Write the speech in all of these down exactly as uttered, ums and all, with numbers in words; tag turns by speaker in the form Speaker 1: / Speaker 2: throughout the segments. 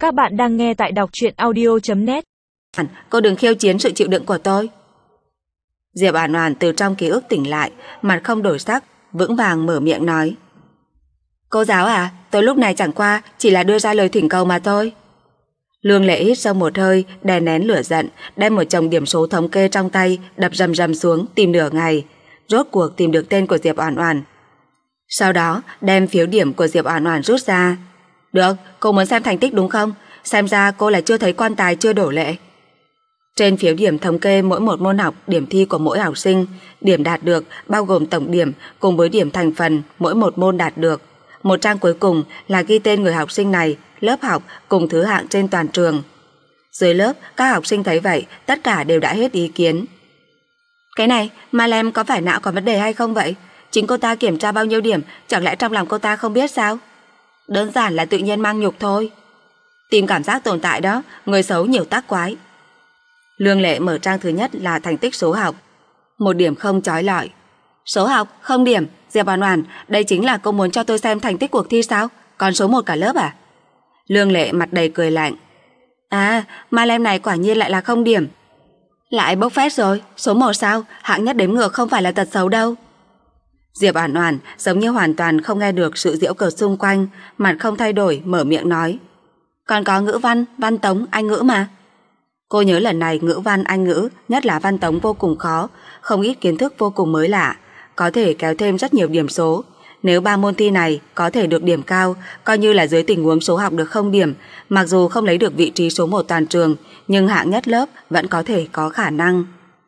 Speaker 1: Các bạn đang nghe tại đọc truyện audio chấm net.
Speaker 2: Cô đừng khiêu chiến sự chịu đựng của tôi. Diệp Oản Oản từ trong ký ức tỉnh lại, mặt không đổi sắc, vững vàng mở miệng nói: Cô giáo à, tôi lúc này chẳng qua chỉ là đưa ra lời thỉnh cầu mà thôi. Lương Lệ hít sâu một hơi, đè nén lửa giận, đem một chồng điểm số thống kê trong tay đập rầm rầm xuống tìm nửa ngày, rốt cuộc tìm được tên của Diệp Oản Oản. Sau đó đem phiếu điểm của Diệp Oản Oản rút ra. Được, cô muốn xem thành tích đúng không? Xem ra cô là chưa thấy quan tài chưa đổ lệ. Trên phiếu điểm thống kê mỗi một môn học, điểm thi của mỗi học sinh, điểm đạt được bao gồm tổng điểm cùng với điểm thành phần mỗi một môn đạt được. Một trang cuối cùng là ghi tên người học sinh này, lớp học cùng thứ hạng trên toàn trường. Dưới lớp, các học sinh thấy vậy, tất cả đều đã hết ý kiến. Cái này, Malem có phải não có vấn đề hay không vậy? Chính cô ta kiểm tra bao nhiêu điểm, chẳng lẽ trong lòng cô ta không biết sao? Đơn giản là tự nhiên mang nhục thôi. Tìm cảm giác tồn tại đó, người xấu nhiều tác quái. Lương Lệ mở trang thứ nhất là thành tích số học. Một điểm không chói lọi. Số học, không điểm. Diệp Oản Oản, đây chính là cô muốn cho tôi xem thành tích cuộc thi sao? Còn số một cả lớp à? Lương Lệ mặt đầy cười lạnh. À, Malem này quả nhiên lại là không điểm. Lại bốc phét rồi, số một sao? Hạng nhất đếm ngược không phải là tật xấu đâu. Diệp Oản Oản giống như hoàn toàn không nghe được sự giễu cợt xung quanh, mặt không thay đổi mở miệng nói: Còn có ngữ văn, văn tống, Anh ngữ mà. Cô nhớ lần này ngữ văn, Anh ngữ, nhất là văn tống vô cùng khó, không ít kiến thức vô cùng mới lạ, có thể kéo thêm rất nhiều điểm số. Nếu ba môn thi này có thể được điểm cao, coi như là dưới tình huống số học được không điểm, mặc dù không lấy được vị trí số một toàn trường, nhưng hạng nhất lớp vẫn có thể có khả năng.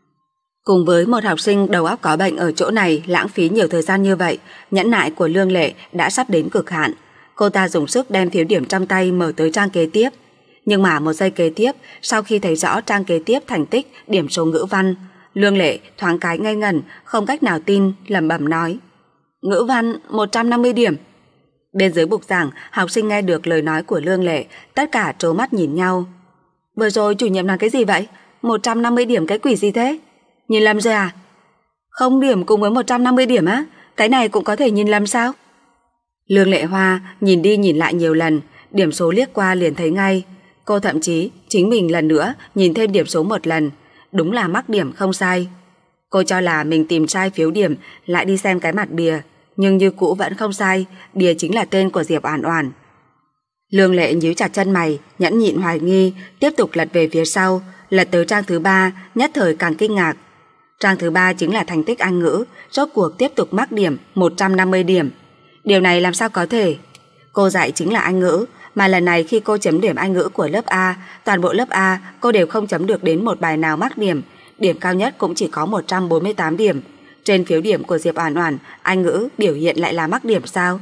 Speaker 2: Cùng với một học sinh đầu óc có bệnh ở chỗ này lãng phí nhiều thời gian như vậy, nhẫn nại của Lương Lệ đã sắp đến cực hạn. Cô ta dùng sức đem phiếu điểm trong tay mở tới trang kế tiếp. Nhưng mà một giây kế tiếp, sau khi thấy rõ trang kế tiếp thành tích, điểm số ngữ văn, Lương Lệ thoáng cái ngây ngẩn, không cách nào tin, lẩm bẩm nói: Ngữ văn một trăm năm mươi điểm. Bên dưới bục giảng, học sinh nghe được lời nói của Lương Lệ, tất cả trố mắt nhìn nhau. Vừa rồi chủ nhiệm nói cái gì vậy? một trăm năm mươi điểm cái quỷ gì thế? Nhìn lầm rồi à? Không điểm cùng với một trăm năm mươi điểm á? Cái này cũng có thể nhìn lầm sao? Lương Lệ Hoa nhìn đi nhìn lại nhiều lần, điểm số liếc qua liền thấy ngay. Cô thậm chí chính mình lần nữa nhìn thêm điểm số một lần, đúng là mắc điểm không sai. Cô cho là mình tìm sai phiếu điểm, lại đi xem cái mặt bìa, nhưng như cũ vẫn không sai, bìa chính là tên của Diệp Oản Oản. Lương Lệ nhíu chặt chân mày, nhẫn nhịn hoài nghi, tiếp tục lật về phía sau, lật tới trang thứ ba, nhất thời càng kinh ngạc. Trang thứ ba chính là thành tích Anh ngữ, rốt cuộc tiếp tục mắc điểm một trăm năm mươi điểm. Điều này làm sao có thể? Cô dạy chính là Anh ngữ, mà lần này khi cô chấm điểm Anh ngữ của lớp A, toàn bộ lớp A cô đều không chấm được đến một bài nào mắc điểm, điểm cao nhất cũng chỉ có một trăm bốn mươi tám điểm. Trên phiếu điểm của Diệp Oản Oản, Anh ngữ biểu hiện lại là mắc điểm sao?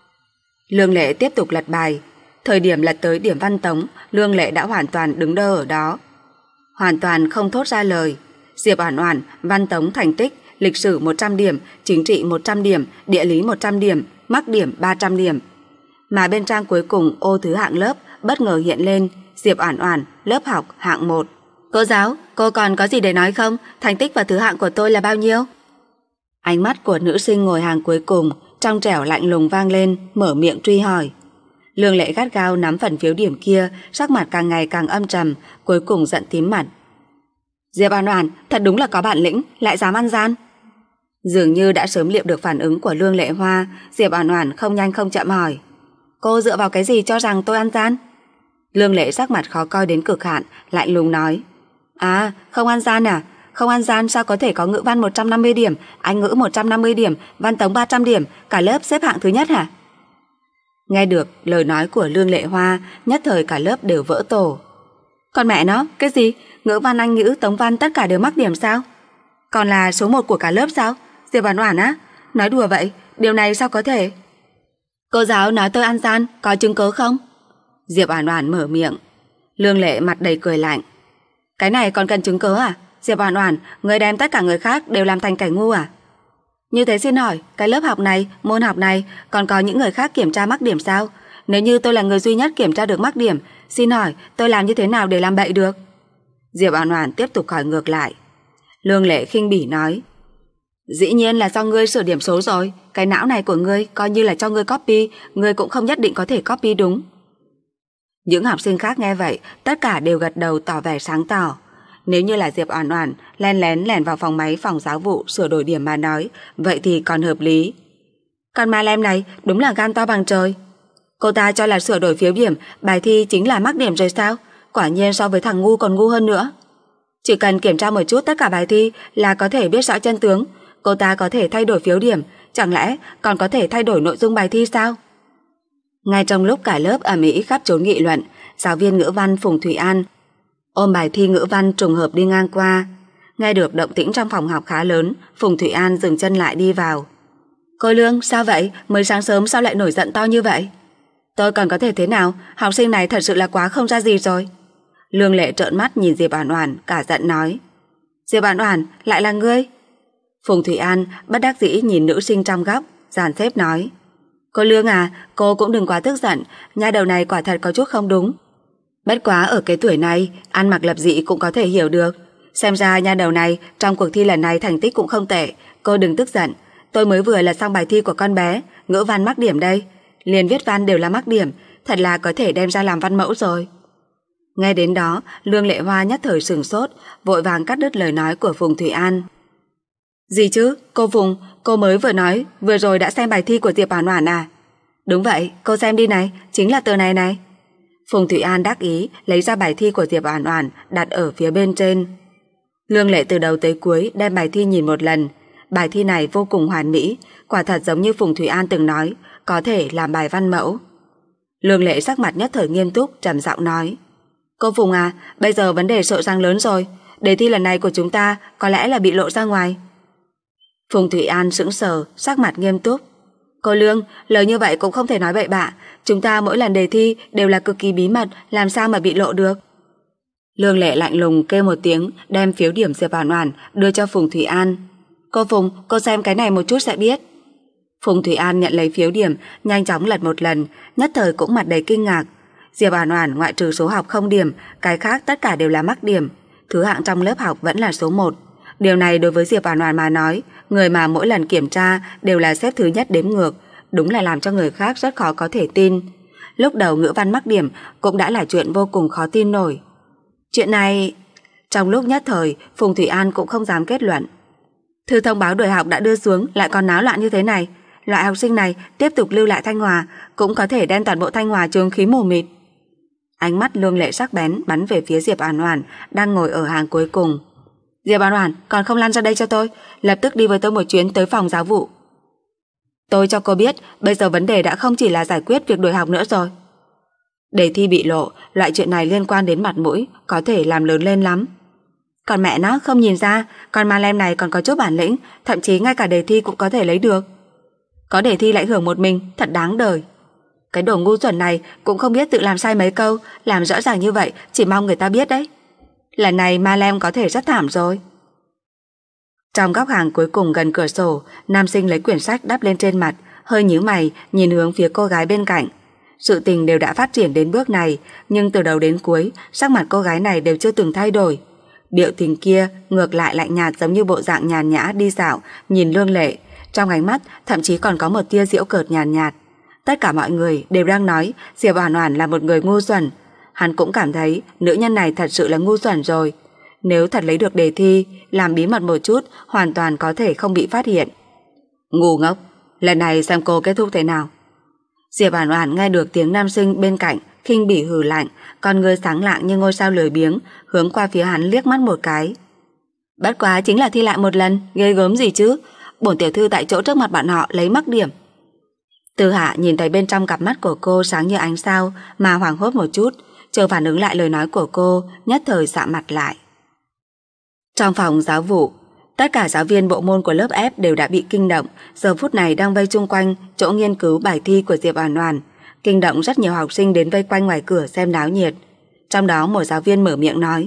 Speaker 2: Lương Lệ tiếp tục lật bài. Thời điểm lật tới điểm văn tống, Lương Lệ đã hoàn toàn đứng đơ ở đó, hoàn toàn không thốt ra lời. Diệp Oản Oản, văn tống thành tích, lịch sử một trăm điểm, chính trị một trăm điểm, địa lý một trăm điểm, mắc điểm ba trăm điểm. Mà bên trang cuối cùng ô thứ hạng lớp bất ngờ hiện lên Diệp Oản Oản, lớp học hạng một. Cô giáo, cô còn có gì để nói không? Thành tích và thứ hạng của tôi là bao nhiêu? Ánh mắt của nữ sinh ngồi hàng cuối cùng trong trẻo lạnh lùng vang lên, mở miệng truy hỏi. Lương Lệ gắt gao nắm phần phiếu điểm kia, sắc mặt càng ngày càng âm trầm, cuối cùng giận tím mặt. Diệp Oản Oản, thật đúng là có bản lĩnh, lại dám ăn gian. Dường như đã sớm liệu được phản ứng của Lương Lệ Hoa, Diệp Oản Oản không nhanh không chậm hỏi: Cô dựa vào cái gì cho rằng tôi ăn gian? Lương Lệ sắc mặt khó coi đến cực hạn, lạnh lùng nói: À, không ăn gian à? Không ăn gian sao có thể có ngữ văn một trăm năm mươi điểm, Anh ngữ một trăm năm mươi điểm, văn tống ba trăm điểm, cả lớp xếp hạng thứ nhất hả? Nghe được lời nói của Lương Lệ Hoa, nhất thời cả lớp đều vỡ tổ. Còn mẹ nó, cái gì? Ngữ văn, Anh ngữ, tống văn tất cả đều mắc điểm sao? Còn là số một của cả lớp sao? Diệp Oản Oản á? Nói đùa vậy, điều này sao có thể? Cô giáo nói tôi ăn gian, có chứng cứ không? Diệp Oản Oản mở miệng. Lương Lệ mặt đầy cười lạnh. Cái này còn cần chứng cứ à? Diệp Oản Oản, người đem tất cả người khác đều làm thành kẻ ngu à? Như thế xin hỏi, cái lớp học này, môn học này còn có những người khác kiểm tra mắc điểm sao? Nếu như tôi là người duy nhất kiểm tra được mắc điểm, xin hỏi tôi làm như thế nào để làm bậy được? Diệp Oản Oản tiếp tục hỏi ngược lại. Lương Lệ khinh bỉ nói: Dĩ nhiên là do ngươi sửa điểm số rồi, cái não này của ngươi coi như là cho ngươi copy, ngươi cũng không nhất định có thể copy đúng. Những học sinh khác nghe vậy, tất cả đều gật đầu tỏ vẻ sáng tỏ. Nếu như là Diệp Oản Oản len lén lẻn vào phòng máy phòng giáo vụ sửa đổi điểm mà nói, vậy thì còn hợp lý. Con ma lem này đúng là gan to bằng trời. Cô ta cho là sửa đổi phiếu điểm, bài thi chính là mắc điểm rồi sao? Quả nhiên so với thằng ngu còn ngu hơn nữa. Chỉ cần kiểm tra một chút tất cả bài thi là có thể biết rõ chân tướng. Cô ta có thể thay đổi phiếu điểm, chẳng lẽ còn có thể thay đổi nội dung bài thi sao? Ngay trong lúc cả lớp ầm ĩ khắp trốn nghị luận, giáo viên ngữ văn Phùng Thủy An ôm bài thi ngữ văn trùng hợp đi ngang qua. Nghe được động tĩnh trong phòng học khá lớn, Phùng Thủy An dừng chân lại đi vào. Cô Lương, sao vậy? Mới sáng sớm sao lại nổi giận to như vậy? Tôi còn có thể thế nào? Học sinh này thật sự là quá không ra gì rồi. Lương Lệ trợn mắt nhìn Diệp Oản Oản, cả giận nói. Diệp Oản Oản, lại là ngươi? Phùng Thủy An bất đắc dĩ nhìn nữ sinh trong góc, dàn xếp nói. Cô Lương à, cô cũng đừng quá tức giận, nha đầu này quả thật có chút không đúng. Bất quá ở cái tuổi này, ăn mặc lập dị cũng có thể hiểu được. Xem ra nha đầu này trong cuộc thi lần này thành tích cũng không tệ, cô đừng tức giận. Tôi mới vừa lật xong bài thi của con bé, ngữ văn mắc điểm đây. Liền viết văn đều là mắc điểm, thật là có thể đem ra làm văn mẫu rồi. Nghe đến đó, Lương Lệ Hoa nhất thời sửng sốt, vội vàng cắt đứt lời nói của Phùng Thủy An. Gì chứ, cô Phùng, cô mới vừa nói, vừa rồi đã xem bài thi của Diệp Oản Oản à? Đúng vậy, cô xem đi này, chính là tờ này này. Phùng Thủy An đắc ý lấy ra bài thi của Diệp Oản Oản đặt ở phía bên trên. Lương Lệ từ đầu tới cuối đem bài thi nhìn một lần. Bài thi này vô cùng hoàn mỹ, quả thật giống như Phùng Thủy An từng nói, có thể làm bài văn mẫu. Lương Lệ sắc mặt nhất thời nghiêm túc, trầm giọng nói. Cô Phùng à, bây giờ vấn đề sợ rằng lớn rồi, đề thi lần này của chúng ta có lẽ là bị lộ ra ngoài. Phùng Thủy An sững sờ, sắc mặt nghiêm túc. Cô Lương, lời như vậy cũng không thể nói bậy bạ, chúng ta mỗi lần đề thi đều là cực kỳ bí mật, làm sao mà bị lộ được. Lương Lệ lạnh lùng kêu một tiếng, đem phiếu điểm Diệp Oản Oản đưa cho Phùng Thủy An. Cô Phùng, cô xem cái này một chút sẽ biết. Phùng Thủy An nhận lấy phiếu điểm, nhanh chóng lật một lần, nhất thời cũng mặt đầy kinh ngạc. Diệp Oản Oản ngoại trừ số học không điểm, cái khác tất cả đều là mắc điểm. Thứ hạng trong lớp học vẫn là số một. Điều này đối với Diệp Oản Oản mà nói, người mà mỗi lần kiểm tra đều là xếp thứ nhất đếm ngược, đúng là làm cho người khác rất khó có thể tin. Lúc đầu ngữ văn mắc điểm cũng đã là chuyện vô cùng khó tin nổi. Chuyện này... Trong lúc nhất thời, Phùng Thủy An cũng không dám kết luận. Thư thông báo đổi học đã đưa xuống lại còn náo loạn như thế này. Loại học sinh này tiếp tục lưu lại Thanh Hòa cũng có thể đem toàn bộ Thanh Hòa chướng khí mù mịt. Ánh mắt Lương Lệ sắc bén bắn về phía Diệp Oản Oản đang ngồi ở hàng cuối cùng. Diệp Oản Oản, còn không lăn ra đây cho tôi, lập tức đi với tôi một chuyến tới phòng giáo vụ. Tôi cho cô biết, bây giờ vấn đề đã không chỉ là giải quyết việc đổi học nữa rồi. Đề thi bị lộ, loại chuyện này liên quan đến mặt mũi, có thể làm lớn lên lắm. Còn mẹ nó không nhìn ra, con ma lem này còn có chút bản lĩnh, thậm chí ngay cả đề thi cũng có thể lấy được. Có đề thi lại hưởng một mình, thật đáng đời. Cái đồ ngu xuẩn này cũng không biết tự làm sai mấy câu, làm rõ ràng như vậy, chỉ mong người ta biết đấy. Lần này ma lem có thể rất thảm rồi. Trong góc hàng cuối cùng gần cửa sổ, nam sinh lấy quyển sách đắp lên trên mặt, hơi nhíu mày nhìn hướng phía cô gái bên cạnh. Sự tình đều đã phát triển đến bước này, nhưng từ đầu đến cuối, sắc mặt cô gái này đều chưa từng thay đổi. Biểu tình kia ngược lại lạnh nhạt giống như bộ dạng nhàn nhã đi dạo, nhìn Lương Lệ, trong ánh mắt thậm chí còn có một tia giễu cợt nhàn nhạt, nhạt. Tất cả mọi người đều đang nói Diệp Oản Oản là một người ngu xuẩn. Hắn cũng cảm thấy nữ nhân này thật sự là ngu xuẩn rồi. Nếu thật lấy được đề thi, làm bí mật một chút, hoàn toàn có thể không bị phát hiện. Ngu ngốc, lần này xem cô kết thúc thế nào. Diệp Oản Oản nghe được tiếng nam sinh bên cạnh khinh bỉ hừ lạnh, con ngươi sáng lạng như ngôi sao lười biếng, hướng qua phía hắn liếc mắt một cái. Bất quá chính là thi lại một lần, ghê gớm gì chứ? Bổn tiểu thư tại chỗ trước mặt bạn họ lấy mắc điểm. Tư Hạ nhìn thấy bên trong cặp mắt của cô sáng như ánh sao mà hoảng hốt một chút, chờ phản ứng lại lời nói của cô, nhất thời sạm mặt lại. Trong phòng giáo vụ, tất cả giáo viên bộ môn của lớp F đều đã bị kinh động, giờ phút này đang vây chung quanh chỗ nghiên cứu bài thi của Diệp Oản Oản. Kinh động rất nhiều học sinh đến vây quanh ngoài cửa xem náo nhiệt. Trong đó một giáo viên mở miệng nói: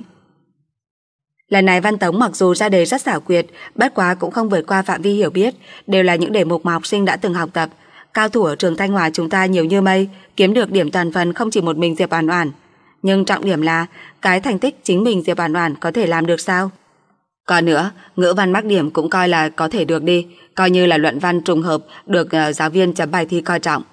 Speaker 2: Lần này Văn Tống mặc dù ra đề rất xảo quyệt, bất quá cũng không vượt qua phạm vi hiểu biết, đều là những đề mục mà học sinh đã từng học tập. Cao thủ ở trường Thanh Hòa chúng ta nhiều như mây, kiếm được điểm toàn phần không chỉ một mình Diệp Oản Oản. Nhưng trọng điểm là cái thành tích chính mình Diệp Oản Oản có thể làm được sao? Còn nữa, ngữ văn mắc điểm cũng coi là có thể được đi, coi như là luận văn trùng hợp được uh, giáo viên chấm bài thi coi trọng.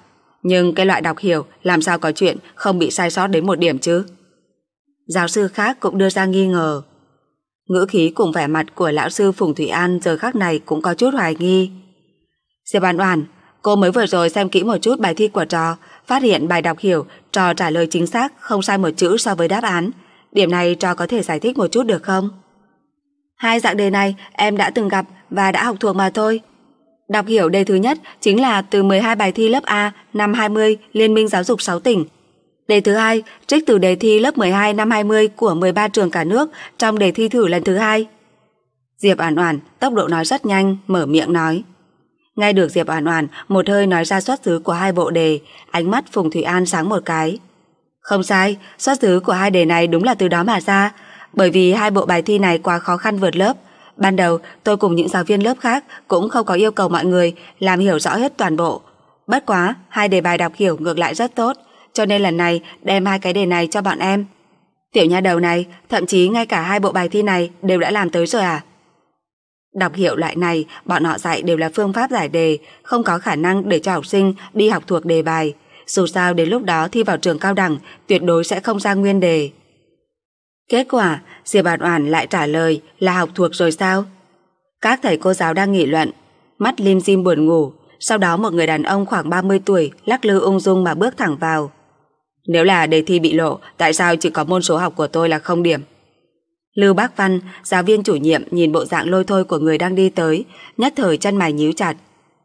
Speaker 2: Nhưng cái loại đọc hiểu làm sao có chuyện không bị sai sót đến một điểm chứ? Giáo sư khác cũng đưa ra nghi ngờ. Ngữ khí cùng vẻ mặt của lão sư Phùng Thủy An giờ khắc này cũng có chút hoài nghi. Diệp Oản Oản, cô mới vừa rồi xem kỹ một chút bài thi của trò, phát hiện bài đọc hiểu trò trả lời chính xác không sai một chữ so với đáp án. Điểm này trò có thể giải thích một chút được không? Hai dạng đề này em đã từng gặp và đã học thuộc mà thôi. Đọc hiểu đề thứ nhất chính là từ mười hai bài thi lớp A năm hai mươi Liên minh Giáo dục sáu tỉnh. Đề thứ hai trích từ đề thi lớp mười hai năm hai mươi của mười ba trường cả nước trong đề thi thử lần thứ hai. Diệp Oản Oản tốc độ nói rất nhanh, mở miệng nói. Nghe được Diệp Oản Oản một hơi nói ra xuất xứ của hai bộ đề, ánh mắt Phùng Thủy An sáng một cái. Không sai, xuất xứ của hai đề này đúng là từ đó mà ra, bởi vì hai bộ bài thi này quá khó khăn vượt lớp. Ban đầu tôi cùng những giáo viên lớp khác cũng không có yêu cầu mọi người làm hiểu rõ hết toàn bộ. Bất quá, hai đề bài đọc hiểu ngược lại rất tốt, cho nên lần này đem hai cái đề này cho bọn em. Tiểu nha đầu này, thậm chí ngay cả hai bộ bài thi này đều đã làm tới rồi à? Đọc hiểu loại này, bọn họ dạy đều là phương pháp giải đề, không có khả năng để cho học sinh đi học thuộc đề bài. Dù sao đến lúc đó thi vào trường cao đẳng, tuyệt đối sẽ không ra nguyên đề. Kết quả, Diệp Oản Oản lại trả lời là học thuộc rồi sao? Các thầy cô giáo đang nghị luận, mắt lim dim buồn ngủ. Sau đó một người đàn ông khoảng ba mươi tuổi lắc lư ung dung mà bước thẳng vào. Nếu là đề thi bị lộ, tại sao chỉ có môn số học của tôi là không điểm? Lưu Bác Văn, giáo viên chủ nhiệm nhìn bộ dạng lôi thôi của người đang đi tới, nhất thời chân mày nhíu chặt.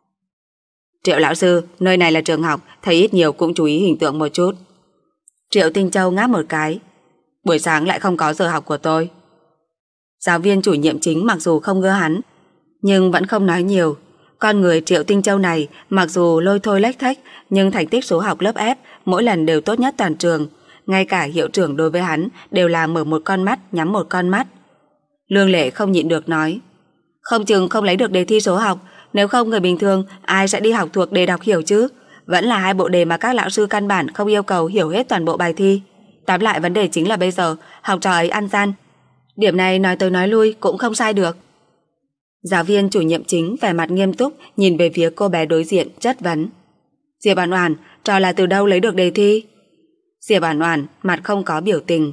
Speaker 2: Triệu lão sư, nơi này là trường học, thầy ít nhiều cũng chú ý hình tượng một chút. Triệu Tinh Châu ngáp một cái. Buổi sáng lại không có giờ học của tôi. Giáo viên chủ nhiệm chính mặc dù không ngơ hắn, nhưng vẫn không nói nhiều. Con người Triệu Tinh Châu này mặc dù lôi thôi lách thách, nhưng thành tích số học lớp F mỗi lần đều tốt nhất toàn trường. Ngay cả hiệu trưởng đối với hắn đều là mở một con mắt nhắm một con mắt. Lương Lệ không nhịn được nói, không chừng không lấy được đề thi số học, nếu không người bình thường ai sẽ đi học thuộc đề đọc hiểu chứ? Vẫn là hai bộ đề mà các lão sư căn bản không yêu cầu hiểu hết toàn bộ bài thi. Tóm lại vấn đề chính là bây giờ học trò ấy ăn gian. Điểm này nói tới nói lui cũng không sai được. Giáo viên chủ nhiệm chính vẻ mặt nghiêm túc nhìn về phía cô bé đối diện chất vấn. Diệp Oản Oản, trò là từ đâu lấy được đề thi? Diệp Oản Oản mặt không có biểu tình.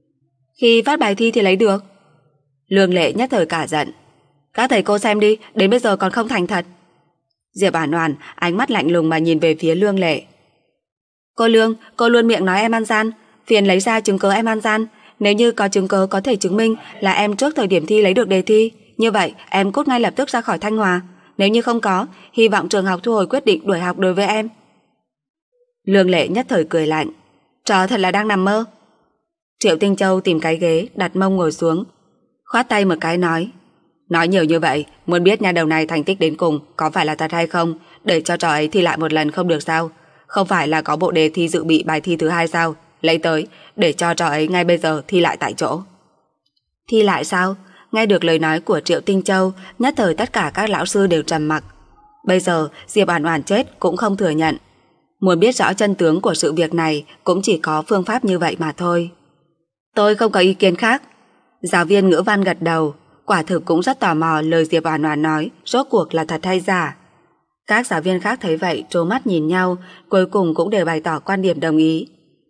Speaker 2: Khi phát bài thi thì lấy được. Lương Lệ nhất thời cả giận. Các thầy cô xem đi, đến bây giờ còn không thành thật. Diệp Oản Oản ánh mắt lạnh lùng mà nhìn về phía Lương Lệ. Cô Lương, cô luôn miệng nói em ăn gian, phiền lấy ra chứng cứ em ăn gian. Nếu như có chứng cứ có thể chứng minh là em trước thời điểm thi lấy được đề thi, như vậy em cút ngay lập tức ra khỏi Thanh Hòa. Nếu như không có, hy vọng trường học thu hồi quyết định đuổi học đối với em. Lương Lệ nhất thời cười lạnh. Trò thật là đang nằm mơ. Triệu Tinh Châu tìm cái ghế đặt mông ngồi xuống, khoát tay một cái nói. Nói nhiều như vậy, muốn biết nha đầu này thành tích đến cùng có phải là thật hay không, để cho trò ấy thi lại một lần không được sao? Không phải là có bộ đề thi dự bị bài thi thứ hai sao? Lấy tới, để cho trò ấy ngay bây giờ thi lại tại chỗ. Thi lại sao? Nghe được lời nói của Triệu Tinh Châu, nhất thời tất cả các lão sư đều trầm mặc. Bây giờ Diệp Oản Oản chết cũng không thừa nhận. Muốn biết rõ chân tướng của sự việc này cũng chỉ có phương pháp như vậy mà thôi. Tôi không có ý kiến khác. Giáo viên ngữ văn gật đầu, quả thực cũng rất tò mò lời Diệp Oản Oản nói rốt cuộc là thật hay giả. Các giáo viên khác thấy vậy trố mắt nhìn nhau, cuối cùng cũng đều bày tỏ quan điểm đồng ý.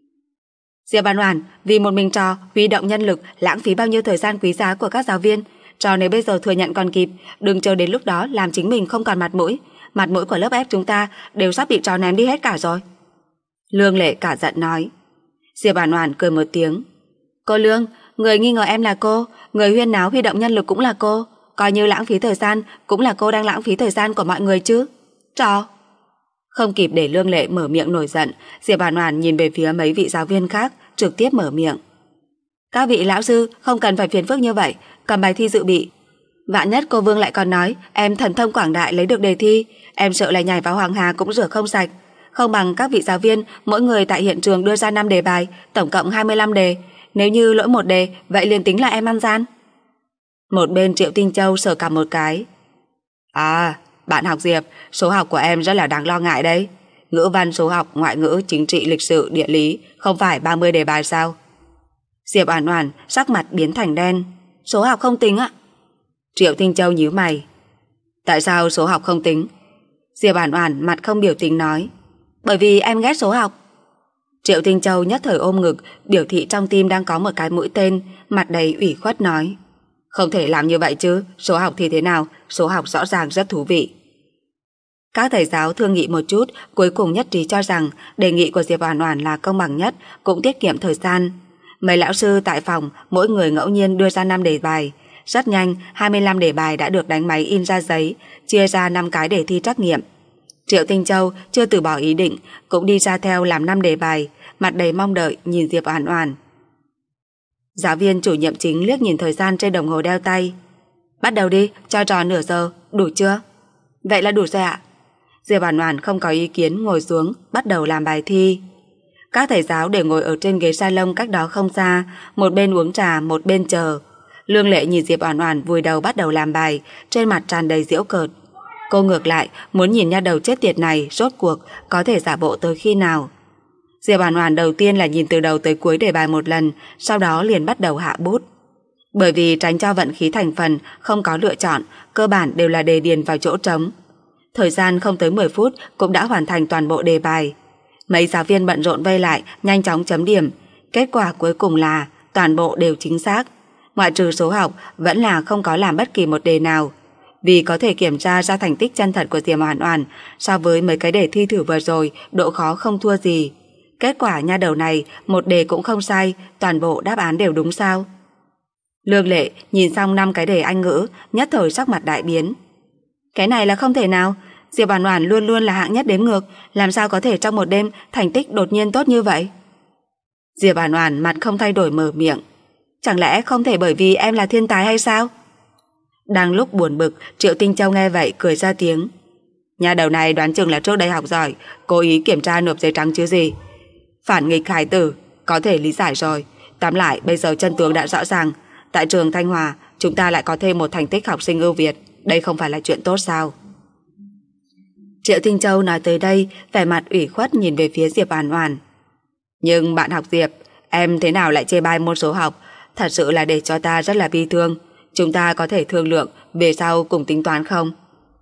Speaker 2: Diệp Oản Oản, vì một mình trò huy động nhân lực, lãng phí bao nhiêu thời gian quý giá của các giáo viên, trò nếu bây giờ thừa nhận còn kịp, đừng chờ đến lúc đó làm chính mình không còn mặt mũi, mặt mũi của lớp F chúng ta đều sắp bị trò ném đi hết cả rồi. Lương Lệ cả giận nói. Diệp Oản Oản cười một tiếng. Cô Lương, người nghi ngờ em là cô, người huyên náo huy động nhân lực cũng là cô, coi như lãng phí thời gian cũng là cô đang lãng phí thời gian của mọi người chứ. Trò. Không kịp để Lương Lệ mở miệng nổi giận, Diệp Oản Oản nhìn về phía mấy vị giáo viên khác, trực tiếp mở miệng. Các vị lão sư không cần phải phiền phức như vậy, cầm bài thi dự bị. Vạn nhất cô Vương lại còn nói em thần thông quảng đại lấy được đề thi, em sợ là nhảy vào Hoàng Hà cũng rửa không sạch. Không bằng các vị giáo viên mỗi người tại hiện trường đưa ra năm đề bài, tổng cộng hai mươi lăm đề. Nếu như lỗi một đề, vậy liền tính là em ăn gian. Một bên Triệu Tinh Châu sờ cằm một cái. À, bạn học Diệp, số học của em rất là đáng lo ngại đấy. Ngữ văn, số học, ngoại ngữ, chính trị, lịch sử, địa lý, không phải ba mươi đề bài sao? Diệp Oản Oản sắc mặt biến thành đen. Số học không tính ạ? Triệu Tinh Châu nhíu mày. Tại sao số học không tính? Diệp Oản Oản mặt không biểu tình nói. Bởi vì em ghét số học. Triệu Tinh Châu nhất thời ôm ngực, biểu thị trong tim đang có một cái mũi tên, mặt đầy ủy khuất nói. Không thể làm như vậy chứ, số học thì thế nào, số học rõ ràng rất thú vị. Các thầy giáo thương nghị một chút, cuối cùng nhất trí cho rằng đề nghị của Diệp Oản Oản là công bằng nhất, cũng tiết kiệm thời gian. Mấy lão sư tại phòng, mỗi người ngẫu nhiên đưa ra năm đề bài. Rất nhanh, hai mươi lăm đề bài đã được đánh máy in ra giấy, chia ra năm cái để thi trắc nghiệm. Triệu Tinh Châu chưa từ bỏ ý định, cũng đi ra theo làm năm đề bài, mặt đầy mong đợi nhìn Diệp Oản Oản. Giáo viên chủ nhiệm chính liếc nhìn thời gian trên đồng hồ đeo tay. Bắt đầu đi, cho trò nửa giờ, đủ chưa? Vậy là đủ rồi ạ. Diệp Oản Oản không có ý kiến, ngồi xuống, bắt đầu làm bài thi. Các thầy giáo đều ngồi ở trên ghế salon cách đó không xa, một bên uống trà, một bên chờ. Lương Lệ nhìn Diệp Oản Oản vùi đầu bắt đầu làm bài, trên mặt tràn đầy giễu cợt. Cô ngược lại muốn nhìn nha đầu chết tiệt này rốt cuộc có thể giả bộ tới khi nào. Diệp Oản Oản đầu tiên là nhìn từ đầu tới cuối đề bài một lần, sau đó liền bắt đầu hạ bút. Bởi vì tránh cho vận khí thành phần, không có lựa chọn, cơ bản đều là đề điền vào chỗ trống. Thời gian không tới mười phút cũng đã hoàn thành toàn bộ đề bài. Mấy giáo viên bận rộn vây lại, nhanh chóng chấm điểm. Kết quả cuối cùng là toàn bộ đều chính xác. Ngoại trừ số học, vẫn là không có làm bất kỳ một đề nào. Vì có thể kiểm tra ra thành tích chân thật của Diệp Oản Oản, so với mấy cái đề thi thử vừa rồi, độ khó không thua gì. Kết quả nha đầu này, một đề cũng không sai, toàn bộ đáp án đều đúng sao? Lương Lệ nhìn xong năm cái đề Anh ngữ, nhất thời sắc mặt đại biến. Cái này là không thể nào, Diệp Oản Oản luôn luôn là hạng nhất đếm ngược, làm sao có thể trong một đêm thành tích đột nhiên tốt như vậy? Diệp Oản Oản mặt không thay đổi mở miệng. Chẳng lẽ không thể bởi vì em là thiên tài hay sao? Đang lúc buồn bực, Triệu Tinh Châu nghe vậy cười ra tiếng. Nhà đầu này đoán chừng là trước đây học giỏi, cố ý kiểm tra nộp giấy trắng chứ gì. Phản nghịch hải tử, có thể lý giải rồi. Tóm lại, bây giờ chân tướng đã rõ ràng. Tại trường Thanh Hòa, chúng ta lại có thêm một thành tích học sinh ưu việt. Đây không phải là chuyện tốt sao? Triệu Tinh Châu nói tới đây, vẻ mặt ủy khuất nhìn về phía Diệp Oản Oản. Nhưng bạn học Diệp, em thế nào lại chê bai môn số học? Thật sự là để cho ta rất là bi thương. Chúng ta có thể thương lượng về sau cùng tính toán không?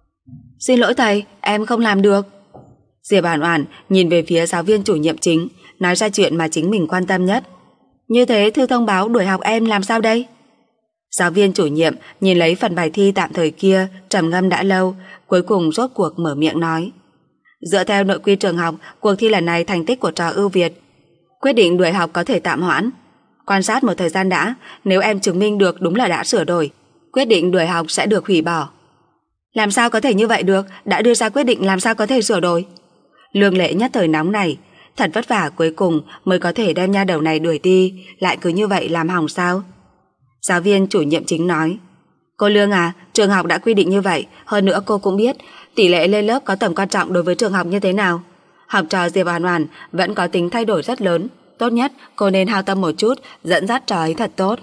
Speaker 2: Xin lỗi thầy, em không làm được. Diệp Oản Oản nhìn về phía giáo viên chủ nhiệm chính, nói ra chuyện mà chính mình quan tâm nhất. Như thế thư thông báo đuổi học em làm sao đây? Giáo viên chủ nhiệm nhìn lấy phần bài thi tạm thời kia, trầm ngâm đã lâu, cuối cùng rốt cuộc mở miệng nói. Dựa theo nội quy trường học, cuộc thi lần này thành tích của trò ưu việt, quyết định đuổi học có thể tạm hoãn. Quan sát một thời gian đã, nếu em chứng minh được đúng là đã sửa đổi, quyết định đuổi học sẽ được hủy bỏ. Làm sao có thể như vậy được, đã đưa ra quyết định làm sao có thể sửa đổi? Lương Lệ nhất thời nóng này, thật vất vả cuối cùng mới có thể đem nha đầu này đuổi đi, lại cứ như vậy làm hỏng sao? Giáo viên chủ nhiệm chính nói. Cô Lương à, trường học đã quy định như vậy, hơn nữa cô cũng biết tỷ lệ lên lớp có tầm quan trọng đối với trường học như thế nào. Học trò Diệp Oản Oản vẫn có tính thay đổi rất lớn, tốt nhất cô nên hao tâm một chút, dẫn dắt trò ấy thật tốt.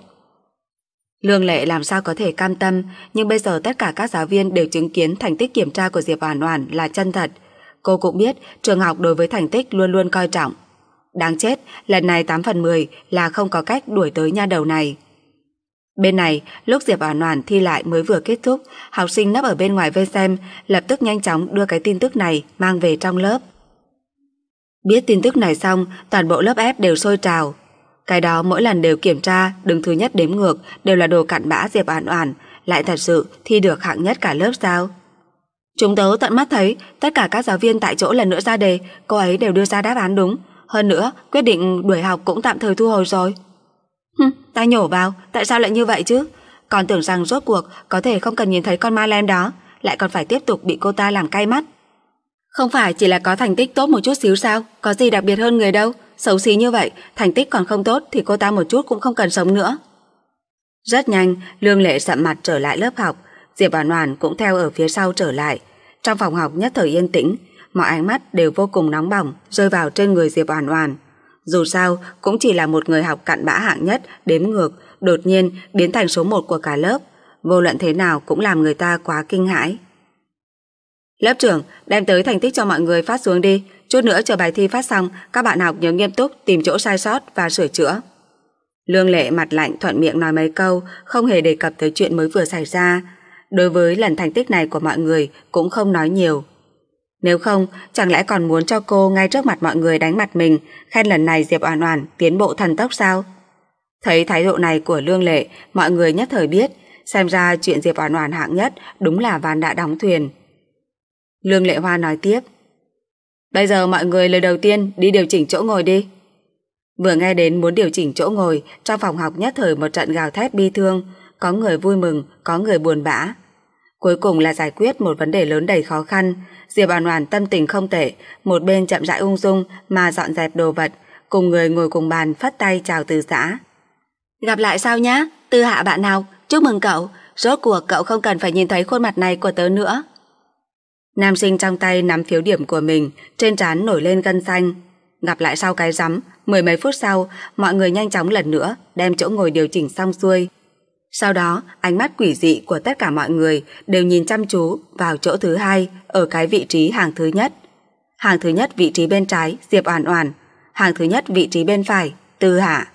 Speaker 2: Lương Lệ làm sao có thể cam tâm, nhưng bây giờ tất cả các giáo viên đều chứng kiến thành tích kiểm tra của Diệp Oản Oản là chân thật. Cô cũng biết trường học đối với thành tích luôn luôn coi trọng. Đáng chết, lần này tám phần mười là không có cách đuổi tới nha đầu này. Bên này, lúc Diệp Oản Oản thi lại mới vừa kết thúc, học sinh nấp ở bên ngoài vây xem, lập tức nhanh chóng đưa cái tin tức này mang về trong lớp. Biết tin tức này xong, toàn bộ lớp ép đều sôi trào. Cái đó mỗi lần đều kiểm tra, đứng thứ nhất đếm ngược, đều là đồ cặn bã Diệp Oản Oản, lại thật sự thi được hạng nhất cả lớp sao? Chúng tớ tận mắt thấy, tất cả các giáo viên tại chỗ lần nữa ra đề, cô ấy đều đưa ra đáp án đúng. Hơn nữa, quyết định đuổi học cũng tạm thời thu hồi rồi. Hừm, ta nhổ vào, tại sao lại như vậy chứ? Còn tưởng rằng rốt cuộc có thể không cần nhìn thấy con ma lem đó, lại còn phải tiếp tục bị cô ta làm cay mắt. Không phải chỉ là có thành tích tốt một chút xíu sao? Có gì đặc biệt hơn người đâu. Xấu xí như vậy, thành tích còn không tốt thì cô ta một chút cũng không cần sống nữa. Rất nhanh, Lương Lệ sậm mặt trở lại lớp học, Diệp Oản Oản cũng theo ở phía sau trở lại. Trong phòng học nhất thời yên tĩnh, mọi ánh mắt đều vô cùng nóng bỏng rơi vào trên người Diệp Oản Oản. Dù sao, cũng chỉ là một người học cặn bã hạng nhất, đếm ngược, đột nhiên biến thành số một của cả lớp, vô luận thế nào cũng làm người ta quá kinh hãi. Lớp trưởng, đem tới thành tích cho mọi người phát xuống đi, chút nữa chờ bài thi phát xong, các bạn học nhớ nghiêm túc tìm chỗ sai sót và sửa chữa. Lương Lệ mặt lạnh thuận miệng nói mấy câu, không hề đề cập tới chuyện mới vừa xảy ra. Đối với lần thành tích này của mọi người cũng không nói nhiều. Nếu không, chẳng lẽ còn muốn cho cô ngay trước mặt mọi người đánh mặt mình, khen lần này Diệp Oản Oản tiến bộ thần tốc sao? Thấy thái độ này của Lương Lệ, mọi người nhất thời biết, xem ra chuyện Diệp Oản Oản hạng nhất đúng là ván đã đóng thuyền. Lương Lệ Hoa nói tiếp: "Bây giờ mọi người lời đầu tiên đi điều chỉnh chỗ ngồi đi." Vừa nghe đến muốn điều chỉnh chỗ ngồi, trong phòng học nhất thời một trận gào thét bi thương, có người vui mừng, có người buồn bã. Cuối cùng là giải quyết một vấn đề lớn đầy khó khăn. Diệp Oản Oản tâm tình không tệ, một bên chậm rãi ung dung mà dọn dẹp đồ vật, cùng người ngồi cùng bàn phất tay chào từ giã. "Gặp lại sau nhá, Tư Hạ bạn học, chúc mừng cậu, rốt cuộc cậu không cần phải nhìn thấy khuôn mặt này của tớ nữa." Nam sinh trong tay nắm phiếu điểm của mình, trên trán nổi lên gân xanh. Gặp lại sau cái rắm, mười mấy phút sau, mọi người nhanh chóng lần nữa đem chỗ ngồi điều chỉnh xong xuôi. Sau đó, ánh mắt quỷ dị của tất cả mọi người đều nhìn chăm chú vào chỗ thứ hai, ở cái vị trí hàng thứ nhất. Hàng thứ nhất vị trí bên trái, Diệp Oản Oản. Hàng thứ nhất vị trí bên phải, Tư Hạ.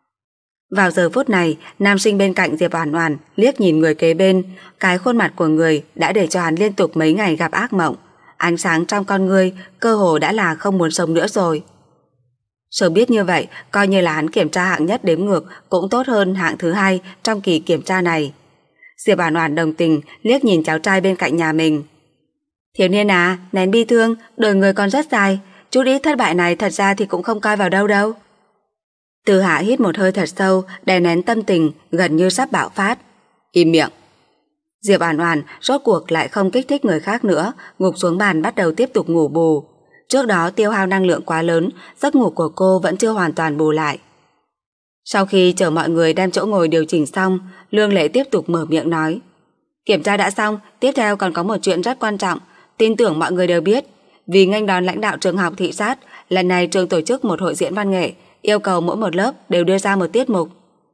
Speaker 2: Vào giờ phút này, nam sinh bên cạnh Diệp Oản Oản liếc nhìn người kế bên, cái khuôn mặt của người đã để cho hắn liên tục mấy ngày gặp ác mộng. Ánh sáng trong con ngươi cơ hồ đã là không muốn sống nữa rồi. Sớm biết như vậy, coi như là hắn kiểm tra hạng nhất đếm ngược cũng tốt hơn hạng thứ hai trong kỳ kiểm tra này. Diệp Oản Oản đồng tình liếc nhìn cháu trai bên cạnh nhà mình. "Thiếu niên à, nén bi thương, đời người còn rất dài, chút ít thất bại này thật ra thì cũng không coi vào đâu đâu." Từ Hạ hít một hơi thật sâu, đè nén tâm tình gần như sắp bạo phát. "Im miệng." Diệp Oản Oản rốt cuộc lại không kích thích người khác nữa, gục xuống bàn bắt đầu tiếp tục ngủ bù. Trước đó tiêu hao năng lượng quá lớn, giấc ngủ của cô vẫn chưa hoàn toàn bù lại. Sau khi chờ mọi người đem chỗ ngồi điều chỉnh xong, Lương Lệ tiếp tục mở miệng nói: "Kiểm tra đã xong, tiếp theo còn có một chuyện rất quan trọng, tin tưởng mọi người đều biết. Vì nghênh đón lãnh đạo trường học thị sát, lần này trường tổ chức một hội diễn văn nghệ, yêu cầu mỗi một lớp đều đưa ra một tiết mục.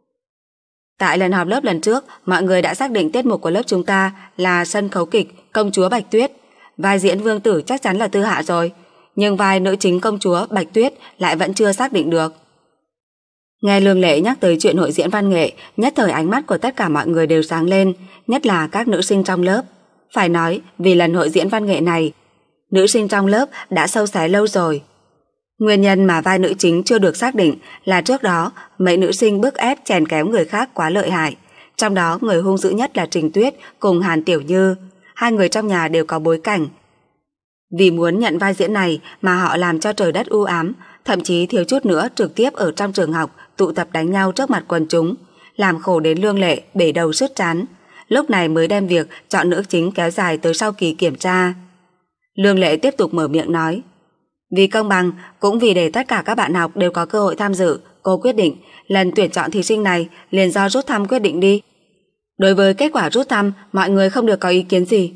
Speaker 2: Tại lần họp lớp lần trước, mọi người đã xác định tiết mục của lớp chúng ta là sân khấu kịch Công chúa Bạch Tuyết. Vai diễn vương tử chắc chắn là Tư Hạ rồi, nhưng vai nữ chính công chúa Bạch Tuyết lại vẫn chưa xác định được." Nghe Lương Lệ nhắc tới chuyện hội diễn văn nghệ, nhất thời ánh mắt của tất cả mọi người đều sáng lên, nhất là các nữ sinh trong lớp. Phải nói, vì lần hội diễn văn nghệ này, nữ sinh trong lớp đã sâu xé lâu rồi. Nguyên nhân mà vai nữ chính chưa được xác định là trước đó mấy nữ sinh bức ép chèn kéo người khác quá lợi hại. Trong đó người hung dữ nhất là Trình Tuyết cùng Hàn Tiểu Như. Hai người trong nhà đều có bối cảnh. Vì muốn nhận vai diễn này mà họ làm cho trời đất u ám, thậm chí thiếu chút nữa trực tiếp ở trong trường học tụ tập đánh nhau trước mặt quần chúng, làm khổ đến Lương Lệ bể đầu sứt trán. Lúc này mới đem việc chọn nữ chính kéo dài tới sau kỳ kiểm tra. Lương Lệ tiếp tục mở miệng nói: "Vì công bằng, cũng vì để tất cả các bạn học đều có cơ hội tham dự, cô quyết định lần tuyển chọn thí sinh này liền do rút thăm quyết định đi. Đối với kết quả rút thăm, mọi người không được có ý kiến gì."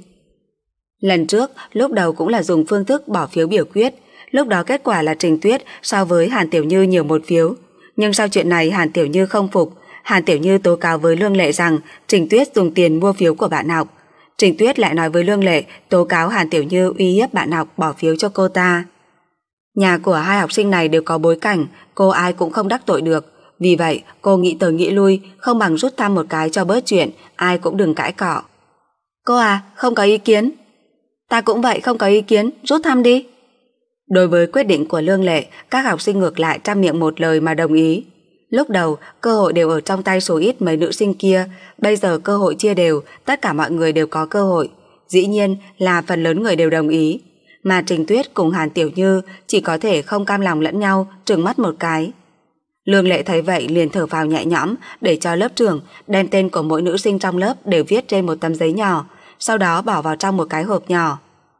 Speaker 2: Lần trước, lúc đầu cũng là dùng phương thức bỏ phiếu biểu quyết, lúc đó kết quả là Trình Tuyết so với Hàn Tiểu Như nhiều một phiếu. Nhưng sau chuyện này Hàn Tiểu Như không phục, Hàn Tiểu Như tố cáo với Lương Lệ rằng Trình Tuyết dùng tiền mua phiếu của bạn học. Trình Tuyết lại nói với Lương Lệ tố cáo Hàn Tiểu Như uy hiếp bạn học bỏ phiếu cho cô ta. Nhà của hai học sinh này đều có bối cảnh, cô ai cũng không đắc tội được. Vì vậy, cô nghĩ tới nghĩ lui, không bằng rút thăm một cái cho bớt chuyện, ai cũng đừng cãi cọ. "Cô à, không có ý kiến." "Ta cũng vậy, không có ý kiến, rút thăm đi." Đối với quyết định của Lương Lệ, các học sinh ngược lại trăm miệng một lời mà đồng ý. Lúc đầu, cơ hội đều ở trong tay số ít mấy nữ sinh kia, bây giờ cơ hội chia đều, tất cả mọi người đều có cơ hội. Dĩ nhiên là phần lớn người đều đồng ý, mà Trình Tuyết cùng Hàn Tiểu Như chỉ có thể không cam lòng lẫn nhau, trừng mắt một cái. Lương Lệ thấy vậy liền thở phào nhẹ nhõm, để cho lớp trưởng đem tên của mỗi nữ sinh trong lớp đều viết trên một tấm giấy nhỏ, sau đó bỏ vào trong một cái hộp nhỏ.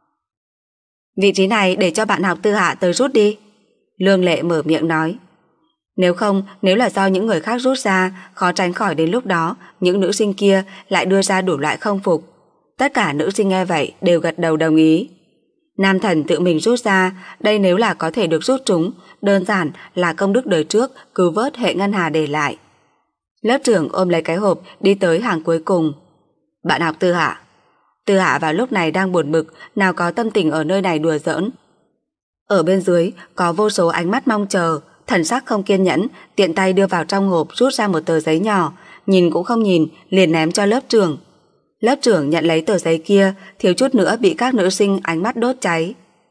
Speaker 2: "Vị trí này để cho bạn học Tư Hạ tới rút đi." Lương Lệ mở miệng nói. Nếu không, nếu là do những người khác rút ra, khó tránh khỏi đến lúc đó những nữ sinh kia lại đưa ra đủ loại không phục. Tất cả nữ sinh nghe vậy đều gật đầu đồng ý. Nam Thần tự mình rút ra, đây nếu là có thể được rút trúng, đơn giản là công đức đời trước cứu vớt hệ ngân hà để lại. Lớp trưởng ôm lấy cái hộp đi tới hàng cuối cùng. "Bạn học Tư Hạ." Tư Hạ vào lúc này đang buồn bực, nào có tâm tình ở nơi này đùa giỡn. Ở bên dưới có vô số ánh mắt mong chờ, thần sắc không kiên nhẫn, tiện tay đưa vào trong hộp rút ra một tờ giấy nhỏ, nhìn cũng không nhìn, liền ném cho lớp trưởng. Lớp trưởng nhận lấy tờ giấy kia, thiếu chút nữa bị các nữ sinh ánh mắt đốt cháy.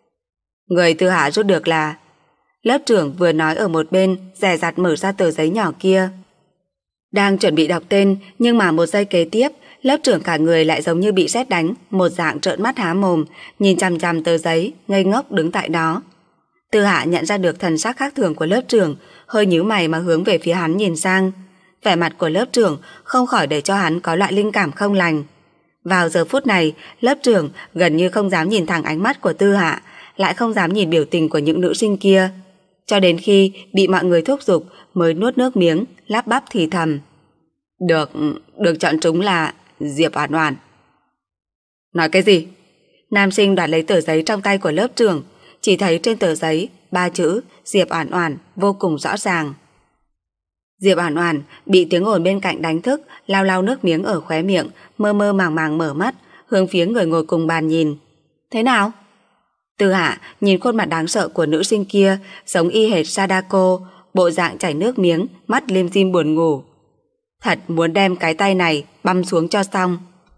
Speaker 2: Người Tư Hạ rút được là... Lớp trưởng vừa nói ở một bên, dè dặt mở ra tờ giấy nhỏ kia. Đang chuẩn bị đọc tên, nhưng mà một giây kế tiếp, lớp trưởng cả người lại giống như bị sét đánh, một dạng trợn mắt há mồm, nhìn chằm chằm tờ giấy, ngây ngốc đứng tại đó. Tư Hạ nhận ra được thần sắc khác thường của lớp trưởng, hơi nhíu mày mà hướng về phía hắn nhìn sang. Vẻ mặt của lớp trưởng không khỏi để cho hắn có loại linh cảm không lành. Vào giờ phút này, lớp trưởng gần như không dám nhìn thẳng ánh mắt của Tư Hạ, lại không dám nhìn biểu tình của những nữ sinh kia. Cho đến khi bị mọi người thúc giục mới nuốt nước miếng, lắp bắp thì thầm. Được, được chọn trúng là Diệp Oản Oản. Nói cái gì? Nam sinh đoạt lấy tờ giấy trong tay của lớp trưởng, chỉ thấy trên tờ giấy ba chữ Diệp Oản Oản vô cùng rõ ràng. Diệp Oản Oản bị tiếng ồn bên cạnh đánh thức, lau lau nước miếng ở khóe miệng, mơ mơ màng màng mở mắt, hướng phía người ngồi cùng bàn nhìn. Thế nào? Tư Hạ nhìn khuôn mặt đáng sợ của nữ sinh kia, giống y hệt Sadako, bộ dạng chảy nước miếng, mắt lim dim buồn ngủ. Thật muốn đem cái tay này băm xuống cho xong.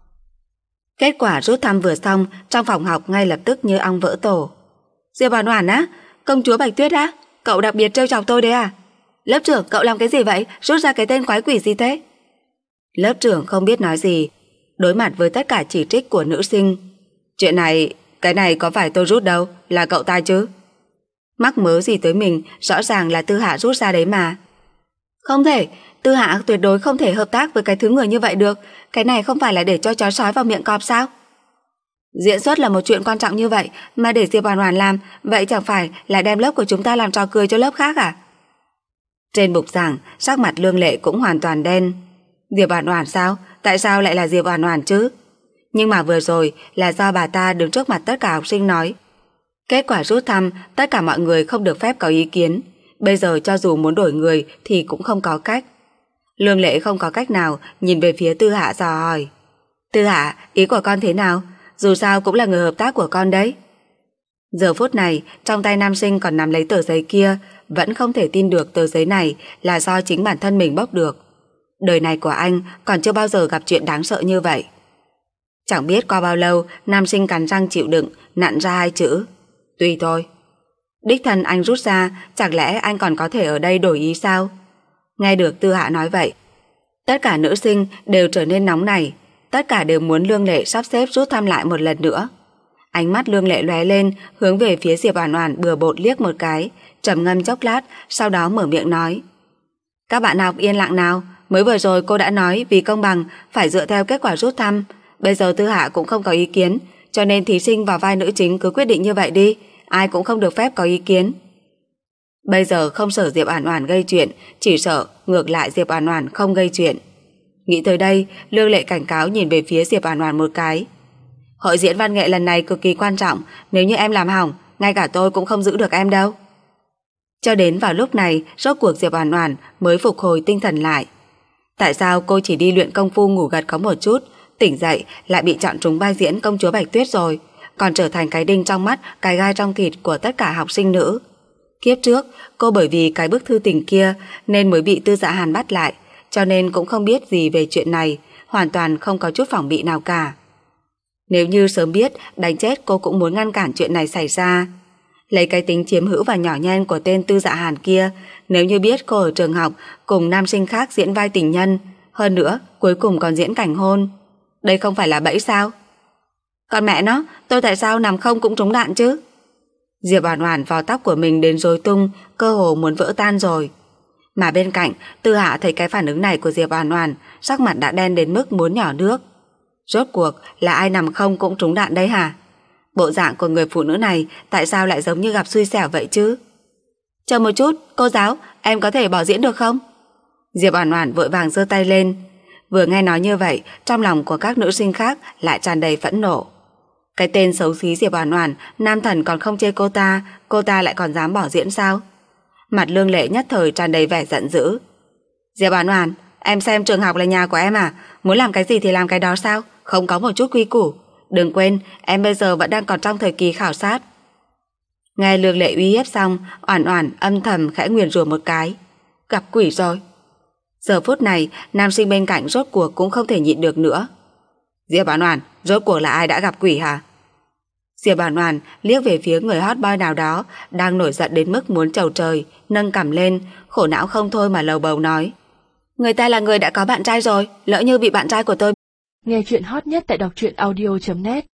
Speaker 2: Kết quả rút thăm vừa xong, trong phòng học ngay lập tức như ong vỡ tổ. Diệp Oản Oản á? Công chúa Bạch Tuyết á? Cậu đặc biệt trêu chọc tôi đấy à? Lớp trưởng, cậu làm cái gì vậy? Rút ra cái tên quái quỷ gì thế? Lớp trưởng không biết nói gì, đối mặt với tất cả chỉ trích của nữ sinh. Chuyện này, cái này có phải tôi rút đâu, là cậu ta chứ? Mắc mớ gì tới mình, rõ ràng là Tư Hạ rút ra đấy mà. Không thể, Tư Hạ tuyệt đối không thể hợp tác với cái thứ người như vậy được. Cái này không phải là để cho chó sói vào miệng cọp sao? Diễn xuất là một chuyện quan trọng như vậy, mà để Diệp Oản Oản làm, vậy chẳng phải là đem lớp của chúng ta làm trò cười cho lớp khác à? Trên bục giảng, sắc mặt Lương Lệ cũng hoàn toàn đen. Diệp Oản Oản sao? Tại sao lại là Diệp Oản Oản chứ? Nhưng mà vừa rồi là do bà ta đứng trước mặt tất cả học sinh nói. Kết quả rút thăm, tất cả mọi người không được phép có ý kiến. Bây giờ cho dù muốn đổi người thì cũng không có cách. Lương Lệ không có cách nào, nhìn về phía Tư Hạ dò hỏi. Tư Hạ, ý của con thế nào? Dù sao cũng là người hợp tác của con đấy. Giờ phút này, trong tay nam sinh còn nắm lấy tờ giấy kia, vẫn không thể tin được tờ giấy này là do chính bản thân mình bóc được. Đời này của anh còn chưa bao giờ gặp chuyện đáng sợ như vậy. Chẳng biết qua bao lâu, nam sinh cắn răng chịu đựng, nặn ra hai chữ. Tùy thôi. Đích thân anh rút ra, chẳng lẽ anh còn có thể ở đây đổi ý sao? Nghe được Tư Hạ nói vậy, tất cả nữ sinh đều trở nên nóng nảy, tất cả đều muốn Lương Lệ sắp xếp rút thăm lại một lần nữa. Ánh mắt Lương Lệ lóe lên, hướng về phía Diệp Oản Oản bừa bộn liếc một cái, trầm ngâm chốc lát, sau đó mở miệng nói. Các bạn học yên lặng nào, mới vừa rồi cô đã nói vì công bằng phải dựa theo kết quả rút thăm, bây giờ Tư Hạ cũng không có ý kiến, cho nên thí sinh vào vai nữ chính cứ quyết định như vậy đi, ai cũng không được phép có ý kiến. Bây giờ không sợ Diệp Oản Oản gây chuyện, chỉ sợ ngược lại Diệp Oản Oản không gây chuyện. Nghĩ tới đây, Lương Lệ cảnh cáo nhìn về phía Diệp Oản Oản một cái. Hội diễn văn nghệ lần này cực kỳ quan trọng, nếu như em làm hỏng, ngay cả tôi cũng không giữ được em đâu. Cho đến vào lúc này, rốt cuộc Diệp Oản Oản mới phục hồi tinh thần lại. Tại sao cô chỉ đi luyện công phu ngủ gật có một chút, tỉnh dậy lại bị chọn trúng vai diễn công chúa Bạch Tuyết rồi, còn trở thành cái đinh trong mắt, cái gai trong thịt của tất cả học sinh nữ. Kiếp trước, cô bởi vì cái bức thư tình kia nên mới bị Tư Dạ Hàn bắt lại, cho nên cũng không biết gì về chuyện này, hoàn toàn không có chút phòng bị nào cả. Nếu như sớm biết, đánh chết cô cũng muốn ngăn cản chuyện này xảy ra. Lấy cái tính chiếm hữu và nhỏ nhen của tên Tư Dạ Hàn kia, nếu như biết cô ở trường học cùng nam sinh khác diễn vai tình nhân, hơn nữa cuối cùng còn diễn cảnh hôn, đây không phải là bẫy sao? Còn mẹ nó, tôi tại sao nằm không cũng trúng đạn chứ? Diệp Oản Oản vào tóc của mình đến rối tung, cơ hồ muốn vỡ tan rồi. Mà bên cạnh, Tư Hạ thấy cái phản ứng này của Diệp Oản Oản, sắc mặt đã đen đến mức muốn nhỏ nước. Rốt cuộc là ai nằm không cũng trúng đạn đây hả? Bộ dạng của người phụ nữ này tại sao lại giống như gặp xui xẻo vậy chứ? Chờ một chút, cô giáo, em có thể bỏ diễn được không? Diệp Oản Oản vội vàng giơ tay lên. Vừa nghe nói như vậy, trong lòng của các nữ sinh khác lại tràn đầy phẫn nộ. Cái tên xấu xí Diệp Oản Oản, nam thần còn không chê cô ta, cô ta lại còn dám bỏ diễn sao? Mặt Lương Lệ nhất thời tràn đầy vẻ giận dữ. Diệp Oản Oản, em xem trường học là nhà của em à? Muốn làm cái gì thì làm cái đó sao? Không có một chút quy củ. Đừng quên, em bây giờ vẫn đang còn trong thời kỳ khảo sát. Nghe Lương Lệ uy hiếp xong, Oản Oản âm thầm khẽ nguyền rủa một cái. Gặp quỷ rồi. Giờ phút này, nam sinh bên cạnh rốt cuộc cũng không thể nhịn được nữa. Diệp Oản Oản, rốt cuộc là ai đã gặp quỷ hả? Diệp Oản Oản liếc về phía người hot boy nào đó đang nổi giận đến mức muốn trầu trời, nâng cằm lên, khổ não không thôi mà lầu bầu nói: người ta là người đã có bạn trai rồi, lỡ như bị bạn trai của tôi.
Speaker 1: Nghe chuyện hot nhất tại đọc truyện audio chấm net.